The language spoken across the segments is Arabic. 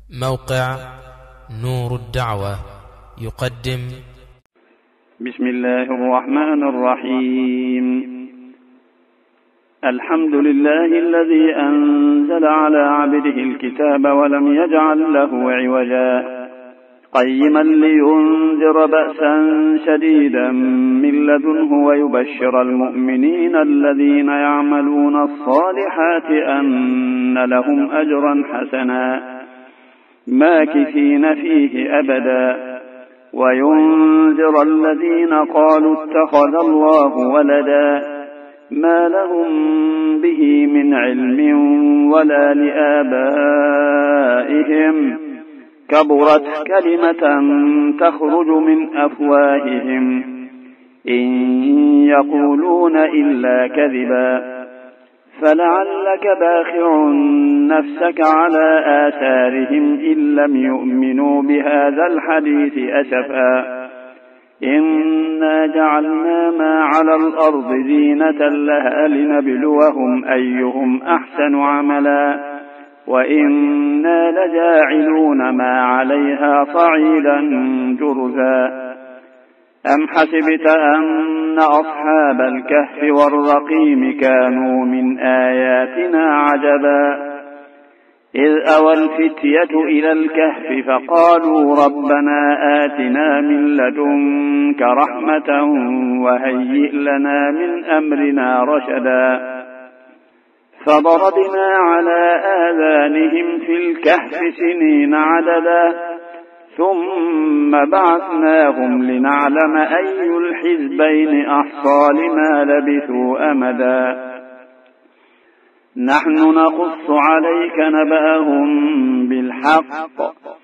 موقع نور الدعوة يقدم. بسم الله الرحمن الرحيم. الحمد لله الذي أنزل على عبده الكتاب ولم يجعل له عوجا قيما لينذر بأسا شديدا من لدنه ويبشر المؤمنين الذين يعملون الصالحات أن لهم أجرا حسنا ماكثين فيه أبدا وينذر الذين قالوا اتخذ الله ولدا ما لهم به من علم ولا لآبائهم كبرت كلمة تخرج من أفواههم إن يقولون إلا كذبا فلعلك باخع نفسك على آثارهم إن لم يؤمنوا بهذا الحديث أسفا إنا جعلنا ما على الأرض زينة لها لنبلوهم أيهم أحسن عملا وإنا لجاعلون ما عليها صعيدا جرزا أم حسبت أن أصحاب الكهف والرقيم كانوا من آياتنا عجبا إذ أوى الفتية إلى الكهف فقالوا ربنا آتنا من لدنك رحمة وهيئ لنا من أمرنا رشدا فضربنا على آذانهم في الكهف سنين عددا ثم بعثناهم لنعلم أي الحزبين أحصى لما لبثوا أمدا نحن نقص عليك نبأهم بالحق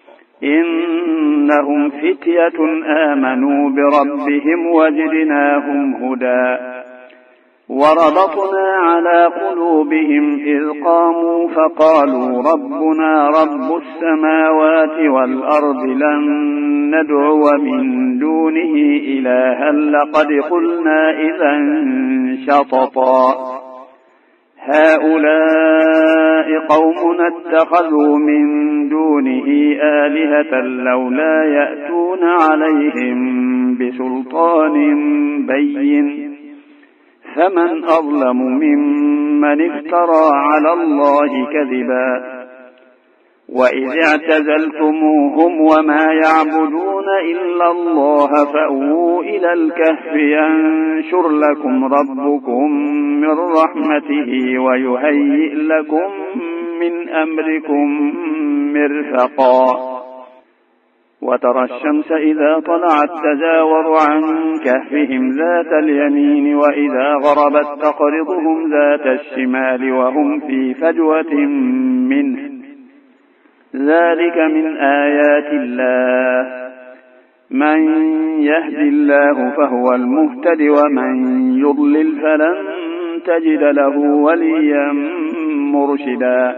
إنهم فتية آمنوا بربهم وزدناهم هدى وربطنا على قلوبهم إذ قاموا فقالوا ربنا رب السماوات والأرض لن ندعو من دونه إلها لقد قلنا إذا شططا هؤلاء قومنا اتخذوا من دونه آلهة لولا يأتون عليهم بسلطان بين فمن أظلم ممن افترى على الله كذبا وإذ اعتزلتموهم وما يعبدون إلا الله فأووا إلى الكهف ينشر لكم ربكم من رحمته ويهيئ لكم من أمركم مرفقا وترى الشمس إذا طلعت تزاور عن كهفهم ذات اليمين وإذا غربت تقرضهم ذات الشمال وهم في فجوة منه ذلك من آيات الله من يهد الله فهو المهتد ومن يضلل فلن تجد له وليا مرشدا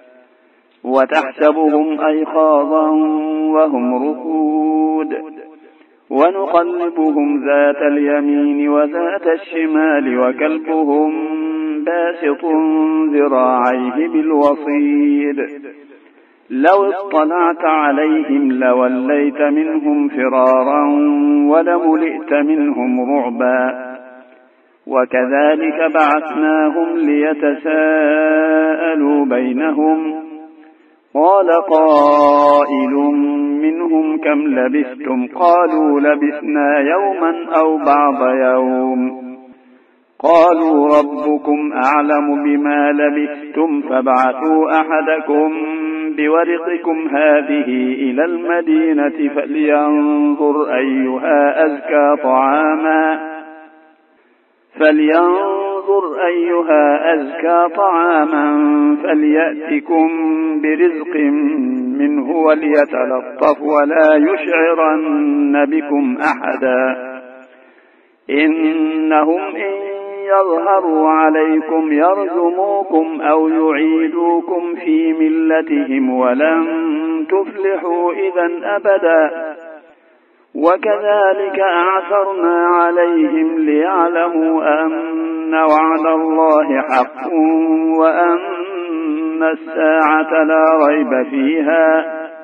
وتحسبهم أيقاظا وهم رقود ونقلبهم ذات اليمين وذات الشمال وكلبهم باسط ذراعيه بالوصيد لو اطلعت عليهم لوليت منهم فرارا ولملئت منهم رعبا وكذلك بعثناهم ليتساءلوا بينهم قال قائل منهم كم لبثتم قالوا لبثنا يوما أو بعض يوم قالوا ربكم أعلم بما لبثتم فابعثوا أحدكم بورقكم هذه إلى المدينة فلينظر أيها أزكى طعاما فليأتكم برزق منه وليتلطف ولا يشعرن بكم أحدا إنهم إن يظهروا عليكم يرجموكم أو يعيدوكم في ملتهم ولن تفلحوا إذا أبدا وكذلك أعثرنا عليهم ليعلموا أن وعد الله حق وأن الساعة لا ريب فيها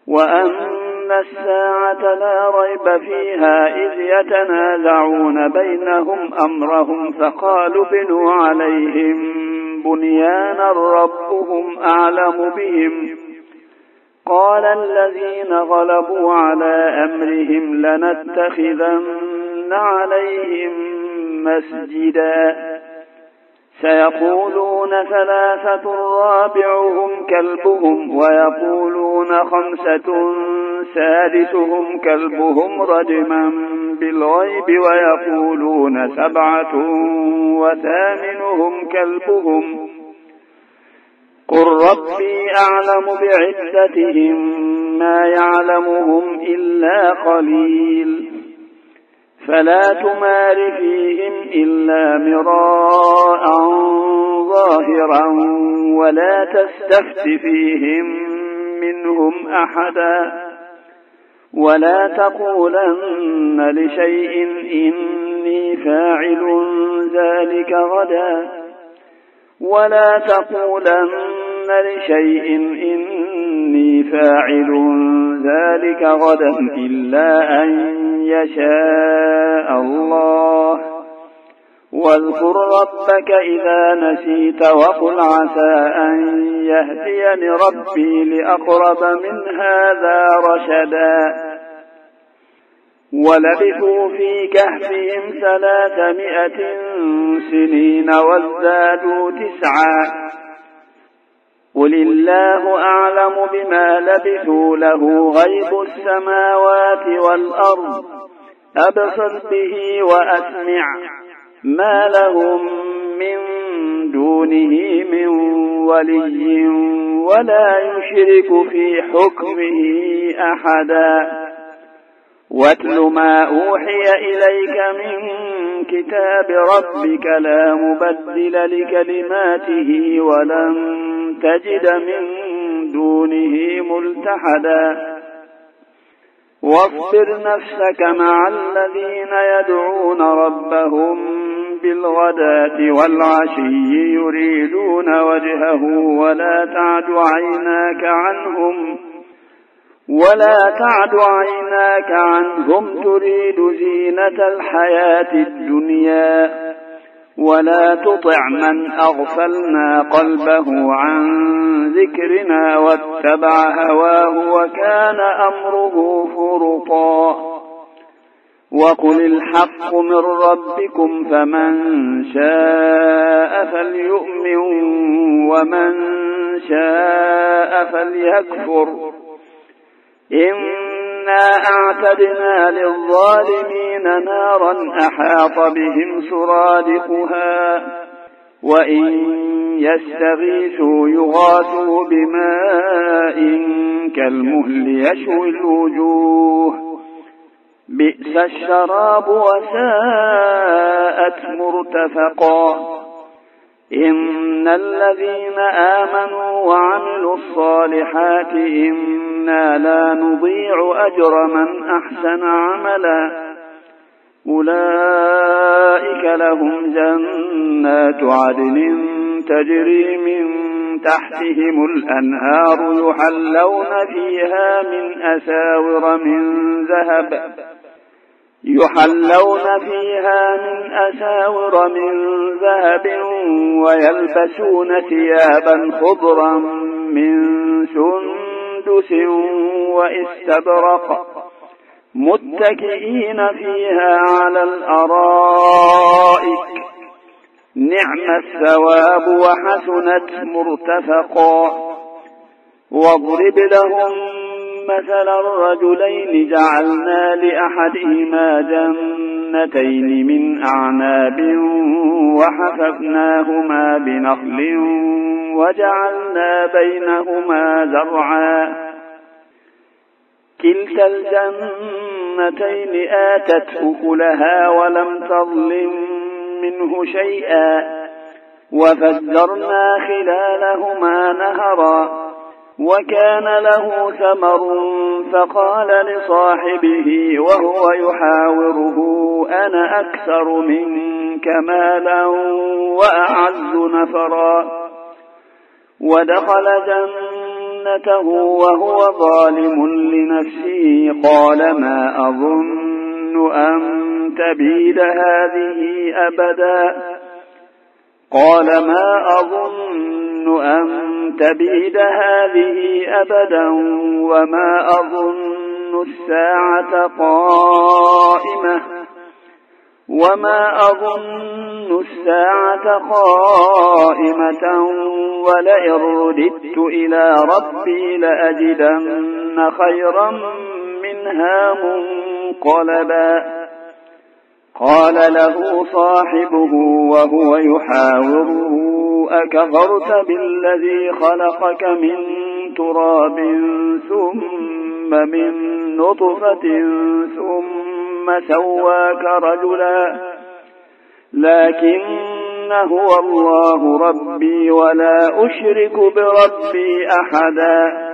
وأن الساعة لا ريب فيها إذ يتنازعون بينهم أمرهم فقالوا بنوا عليهم بنيانا ربهم أعلم بهم قال الذين غلبوا على أمرهم لنتخذن عليهم مسجدا سيقولون ثلاثة رابعهم كلبهم ويقولون خمسة سادسهم كلبهم رجما بالغيب ويقولون سبعة وثامنهم كلبهم قل ربي أعلم بعدتهم ما يعلمهم إلا قليل فلا تمار فيهم إلا مراء ظاهرا ولا تستفت فيهم منهم أحدا ولا تقولن لشيء إني فاعل ذلك غدا ولا تقولن لشيء إني فاعل ذلك غدا إلا أن يشاء الله واذكر ربك إذا نسيت وقل عسى أن يهديني ربي لأقرب من هذا رشدا ولبثوا في كهفهم 300 سنين وازدادوا 9 قل الله أعلم بما لبثوا له غيب السماوات والأرض أبصر به وأسمع ما لهم من دونه من ولي ولا يشرك في حكمه أحدا واتل ما أوحي إليك من كتاب ربك لا مبدل لكلماته ولن تجد من دونه ملتحدا واصبر نفسك مع الذين يدعون ربهم بالغداة والعشي يريدون وجهه ولا تعد عيناك عنهم تريد زينة الحياة الدنيا ولا تطع من أغفلنا قلبه عن ذكرنا واتبع هواه وكان أمره فرطا وقل الحق من ربكم فمن شاء فليؤمن ومن شاء فليكفر إنا أعتدنا للظالمين نارا أحاط بهم سرادقها وإن يستغيثوا يغاثوا بماء كالمهل يشوي الوجوه بئس الشراب وساءت مرتفقا إن الذين آمنوا وعملوا الصالحات إنا لا نضيع أجر من أحسن عملا أولئك لهم جنات عدن تجري من تحتهم الأنهار يحلون فيها من أساور من ذهب ويلبسون ثيابا خضرا من سندس واستبرق متكئين فيها على الأرائك نعم الثواب وحسنت مرتفقا واضرب لهم مثل الرجلين جعلنا لأحدهما جنتين من أعناب وحففناهما بنخل وجعلنا بينهما زرعا كلتا الجنتين آتت أكلها ولم تظلم منه شيئا وفجرنا خلالهما نهرا وكان له ثمر فقال لصاحبه وهو يحاوره أنا أكثر منك مالا وأعز نفرا ودخل جنته جنته وهو ظالم لنفسه قال ما أظن أن تبيد هذه أبدا وما أظن الساعة قائمة ولئن رددت إلى ربي لأجدن خيرا منها منقلبا. قال له صاحبه وهو يحاوره أكفرت بالذي خلقك من تراب ثم من نطفة ثم سواك رجلا لكن هو الله ربي ولا أشرك بربي أحدا.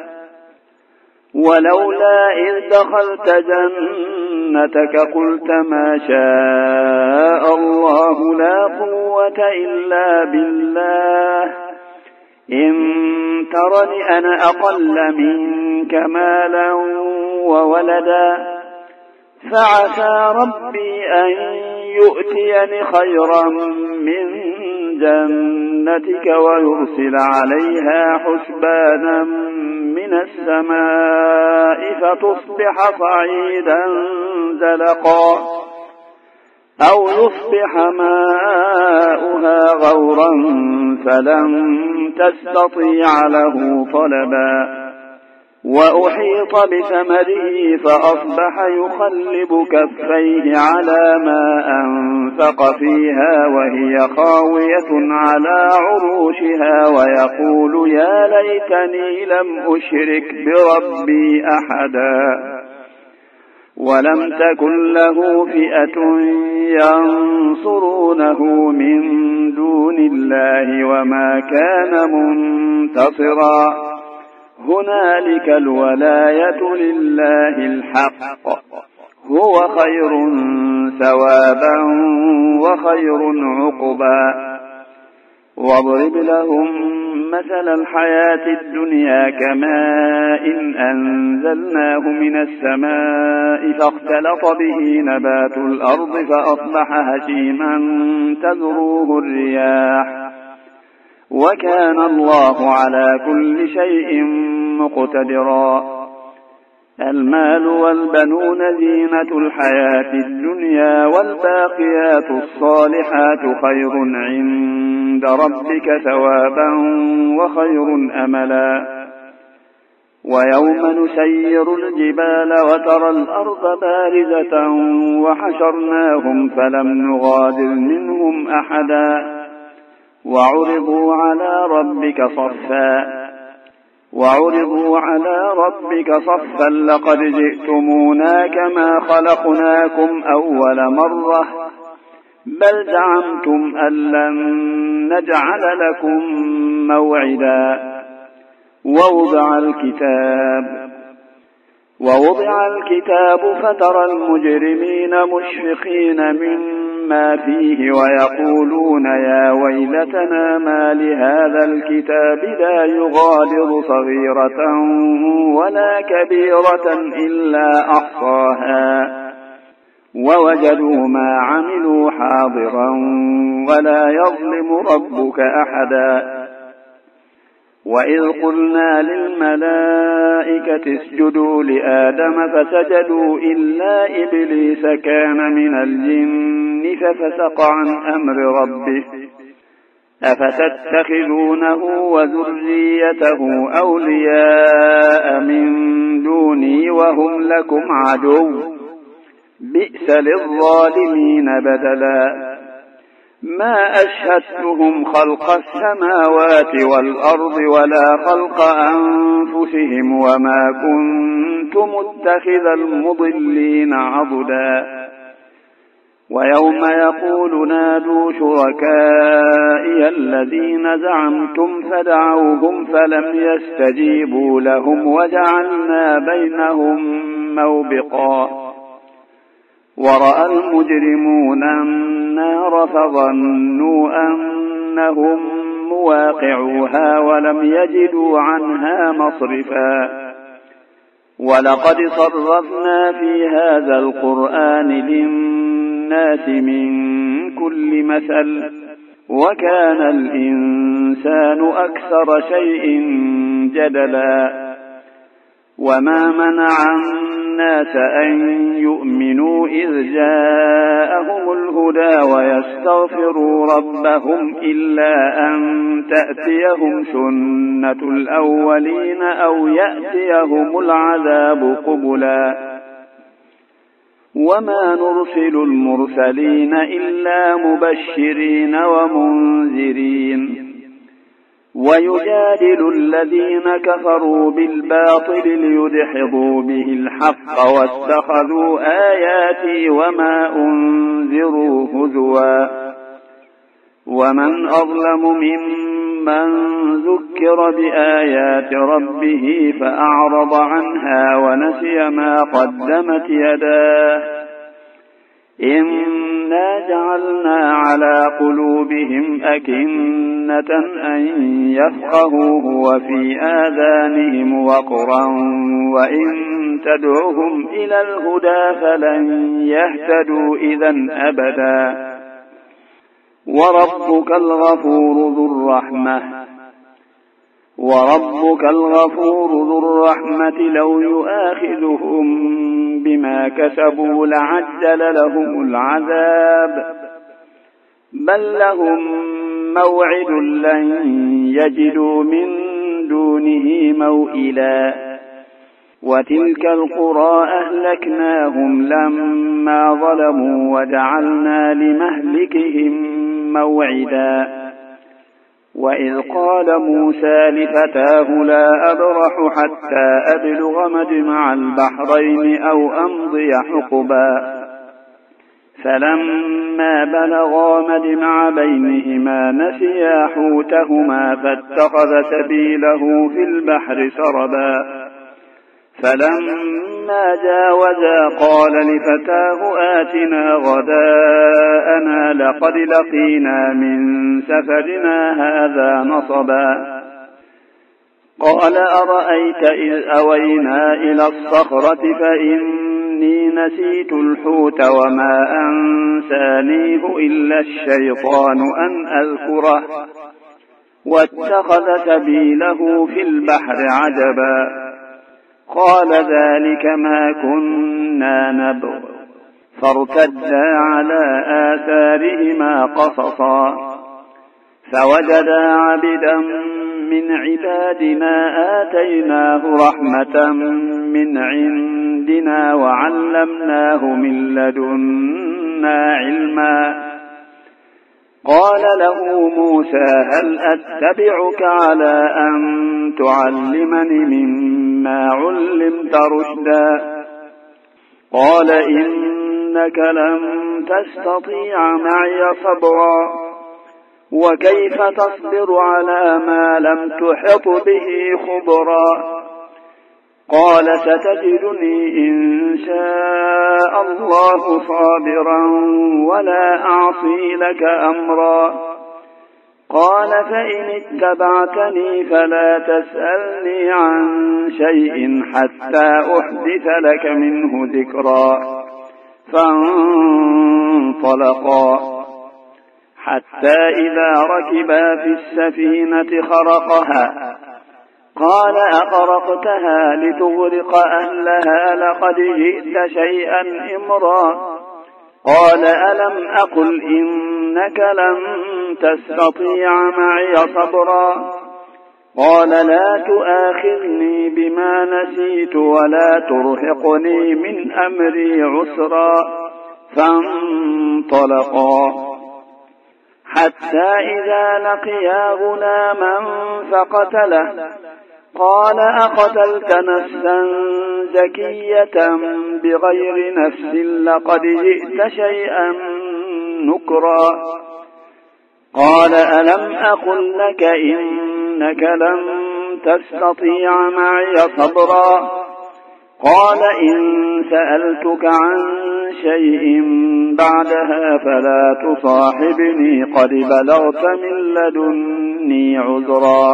ولولا إذ دخلت جنتك قلت ما شاء الله لا قوة إلا بالله إن ترني أنا أقل منك مالا وولدا فعسى ربي أن يؤتيني خيرا من جنتك ويرسل عليها حسبانا من السماء فتصبح صعيدا زلقا أو يصبح ماؤها غورا فلن تستطيع له طلبا. وأحيط بثمره فأصبح يقلب كفيه على ما أنفق فيها وهي خاوية على عروشها ويقول يا ليتني لم أشرك بربي أحدا. ولم تكن له فئة ينصرونه من دون الله وما كان منتصرا. هنالك الولاية لله الحق هو خير ثوابا وخير عقبا. واضرب لهم مثل الحياة الدنيا كماء أنزلناه من السماء فاختلط به نبات الأرض فأصبح هشيما تذروه الرياح وكان الله على كل شيء مقتدرا. المال والبنون زينة الحياة الدنيا والباقيات الصالحات خير عند ربك ثوابا وخير أملا. ويوم نسير الجبال وترى الأرض بارزة وحشرناهم فلم نغادر منهم أحدا وعرضوا على ربك صفا لقد جئتمونا كما خلقناكم أول مرة بل زعمتم أن لن نجعل لكم موعدا. ووضع الكتاب فترى المجرمين مشفقين مما فيه ويقولون يا ويلتنا ما لهذا الكتاب لا يغادر صغيرة ولا كبيرة إلا أحصاها ووجدوا ما عملوا حاضرا ولا يظلم ربك أحدا. وإذ قلنا للملائكة اسجدوا لآدم فسجدوا إلا إبليس كان من الجن ففسق عن أمر ربه أفتتخذونه وذريته أولياء من دوني وهم لكم عدو بئس للظالمين بدلا. ما أشهدتهم خلق السماوات والأرض ولا خلق أنفسهم وما كنت متخذ المضلين عضدا. ويوم يقول نادوا شركائي الذين زعمتم فدعوهم فلم يستجيبوا لهم وجعلنا بينهم موبقا. ورأى المجرمون النار فظنوا أنهم واقعوها ولم يجدوا عنها مصرفا ولقد صرفنا في هذا القرآن للناس من كل مثل وكان الإنسان أكثر شيء جدلا وما منع الناس أن يؤمنوا إذ جاءهم الهدى ويستغفروا ربهم إلا أن تأتيهم سنة الأولين أو يأتيهم العذاب قبلا وما نرسل المرسلين إلا مبشرين ومنذرين ويجادل الذين كفروا بالباطل ليدحضوا به الحق واتخذوا آياتي وما أنذروا هزوا ومن أظلم ممن ذكر بآيات ربه فأعرض عنها ونسي ما قدمت يداه إنا جعلنا على قلوبهم أكنة أن يفقهوه وفي آذانهم وقرا وإن تدعهم إلى الهدى فلن يهتدوا إذا أبدا وربك الغفور ذو الرحمة لو يؤاخذهم بما كسبوا لعجل لهم العذاب بل لهم موعد لن يجدوا من دونه موئلا وتلك القرى أهلكناهم لما ظلموا وجعلنا لمهلكهم موعدا وإذ قال موسى لفتاه لا أبرح حتى أبلغ مجمع البحرين أو أمضي حقبا فلما بلغا مجمع بينهما نسيا حوتهما فاتخذ سبيله في البحر سربا فلما جاوزا قال لفتاه آتنا غداءنا لقد لقينا من سفرنا هذا نصبا قال أرأيت إذ أوينا إلى الصخرة فإني نسيت الحوت وما أنسانيه إلا الشيطان أن أذكره واتخذ سبيله في البحر عجبا قال ذلك ما كنا نبغ فارتدا على آثارهما قصصا فوجدا عبدا من عبادنا آتيناه رحمة من عندنا وعلمناه من لدنا علما قال له موسى هل أتبعك على أن تعلمني مما علمت رشدا قال إنك لن تستطيع معي صبرا وكيف تصبر على ما لم تحط به خبرا قال ستجدني إن شاء الله صابرا ولا أعصي لك أمرا قال فإن اتبعتني فلا تسألني عن شيء حتى أحدث لك منه ذكرا فانطلقا حتى إذا ركبا في السفينة خرقها قال أخرقتها لتغرق أهلها لقد جئت شيئا إمرا قال ألم أقل إنك لن تستطيع معي صبرا قال لا تؤاخذني بما نسيت ولا ترهقني من أمري عسرا فانطلقا حتى إذا لقيا غلاما فقتله قال أقتلت نفسا زكية بغير نفس لقد جئت شيئا نكرا قال ألم أقل لك إنك لن تستطيع معي صبرا قال إن سألتك عن شيء بعدها فلا تصاحبني قد بلغت من لدني مني عذرا.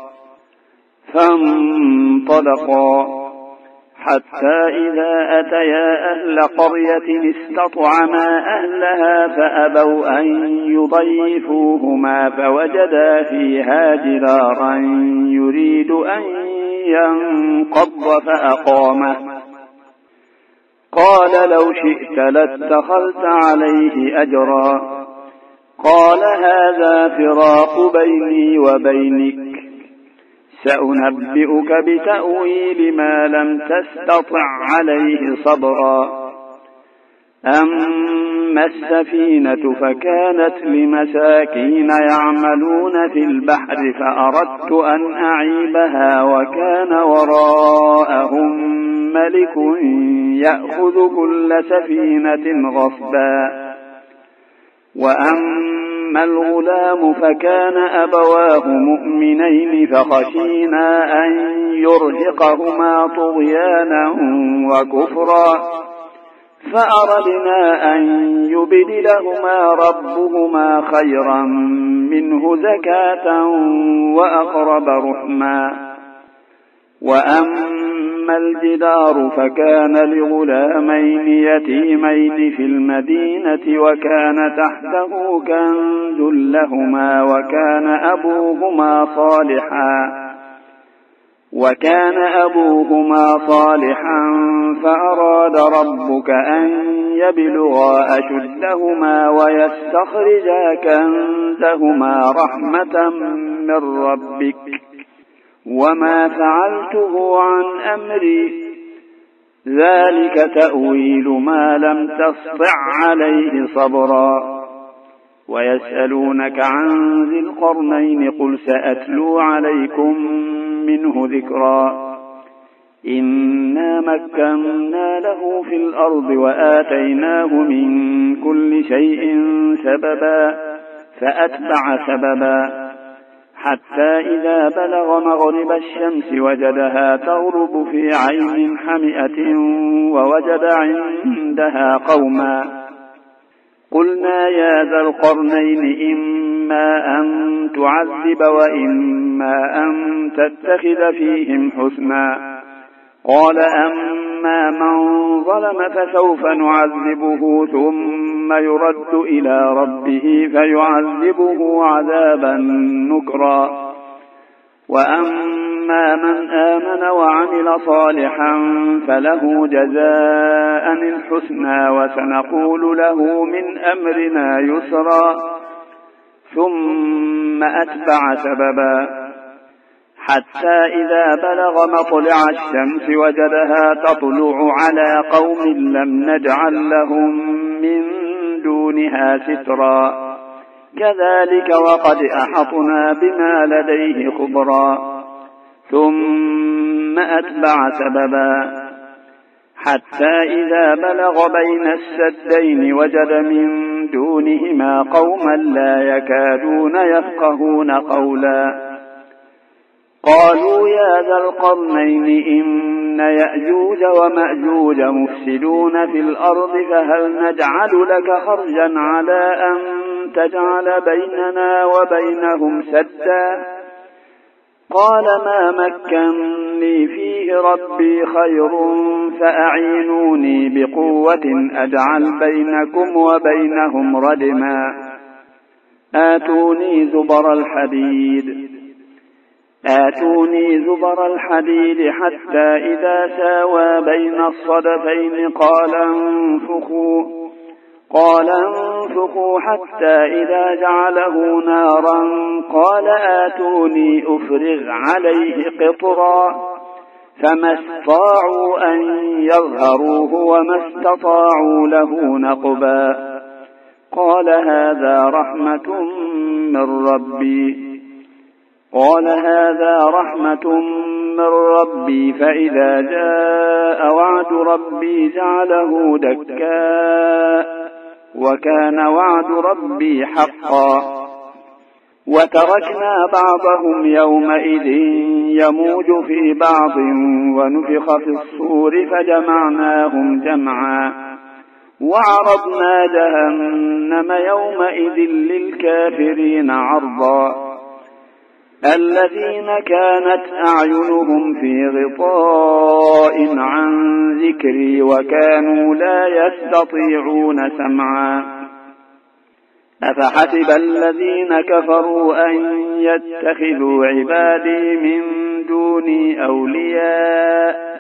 فانطلقا حتى إذا أتيا أهل قرية استطعما أهلها فأبوا أن يضيفوهما فوجدا فيها جدارا يريد أن ينقض فأقامه. قال لو شئت لاتخذت عليه أجرا. قال هذا فراق بيني وبينك، سأنبئك بتأويل ما لم تستطع عليه صبرا. أما السفينة فكانت لمساكين يعملون في البحر فأردت أن أعيبها وكان وراءهم ملك يأخذ كل سفينة غصبا. وأما الغلام فكان أبواه مؤمنين فخشينا أن يرهقهما طغيانا وكفرا فأردنا أن يبدلهما ربهما خيرا منه زكاة وأقرب رحما. وأما الجدار فكان لغلامين يتيمين في المدينة وكان تحته كنز لهما وكان أبوهما صالحا فأراد ربك أن يبلغا أشدهما ويستخرجا كنزهما رحمة من ربك وما فعلته عن أمري ذلك تأويل ما لم تسطع عليه صبرا. ويسألونك عن ذي القرنين قل سأتلو عليكم منه ذكرا. إنا مكنا له في الأرض وآتيناه من كل شيء سببا فأتبع سببا حتى إذا بلغ مغرب الشمس وجدها تغرب في عين حمئة ووجد عندها قوما. قلنا يا ذا القرنين إما أن تعذب وإما أن تتخذ فيهم حسنا. قال أما من ظلم فسوف نعذبه ثم يرد إلى ربه فيعذبه عذابا نكرا. وأما من آمن وعمل صالحا فله جزاء الحسنى وسنقول له من أمرنا يسرا. ثم أتبع سببا حتى إذا بلغ مطلع الشمس وجدها تطلع على قوم لم نجعل لهم من دونها سترا. كذلك وقد أحطنا بما لديه خبرا. ثم أتبع سببا حتى إذا بلغ بين السدين وجد من دونهما قوما لا يكادون يفقهون قولا. قالوا يا ذا القرنين إن يأجوج ومأجوج مفسدون في الأرض فهل نجعل لك خرجا على أن تجعل بيننا وبينهم سدا. قال ما مكنني فيه ربي خير فأعينوني بقوة أجعل بينكم وبينهم ردما. آتوني زبر الحديد حتى إذا ساوى بين الصدفين قال انفخوا حتى إذا جعله نارا قال آتوني أفرغ عليه قطرا. فما استطاعوا أن يظهروه وما استطاعوا له نقبا. قال هذا رحمة من ربي فإذا جاء وعد ربي جعله دكاء وكان وعد ربي حقا. وتركنا بعضهم يومئذ يموج في بعض ونفخ في الصور فجمعناهم جمعا. وعرضنا جهنم يومئذ للكافرين عرضا. الذين كانت أعينهم في غطاء عن ذكري وكانوا لا يستطيعون سمعا أفحسب الذين كفروا أن يتخذوا عبادي من دوني أولياء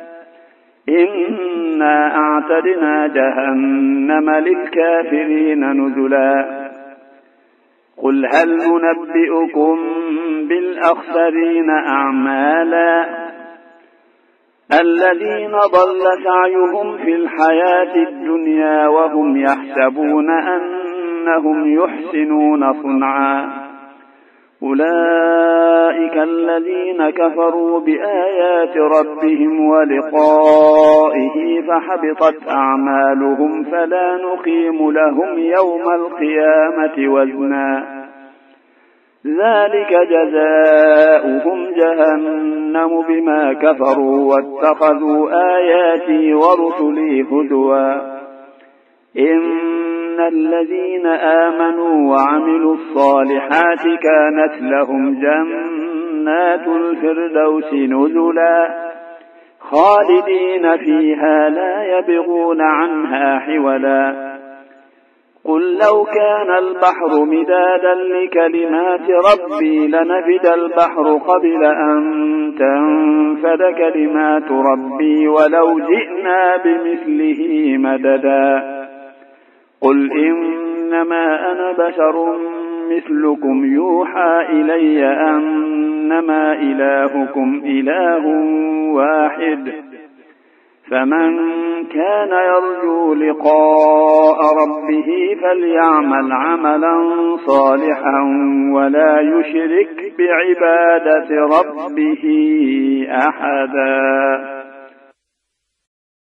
إنا أعتدنا جهنم للكافرين نزلا قل هل ننبئكم بالأخسرين أعمالا الذين ضل سعيهم في الحياة الدنيا وهم يحسبون أنهم يحسنون صنعا أولئك الذين كفروا بآيات ربهم ولقائه فحبطت أعمالهم فلا نقيم لهم يوم القيامة وزنا ذلك جزاؤهم جهنم بما كفروا واتخذوا آياتي ورسلي هزوا إن الذين آمنوا وعملوا الصالحات كانت لهم جنات الفردوس نزلا خالدين فيها لا يبغون عنها حولا قل لو كان البحر مدادا لكلمات ربي لنفد البحر قبل أن تنفد كلمات ربي ولو جئنا بمثله مددا قل إنما أنا بشر مثلكم يوحى إلي أنما إلهكم إله واحد فمن كان يرجو لقاء ربه فليعمل عملا صالحا ولا يشرك بعبادة ربه أحدا.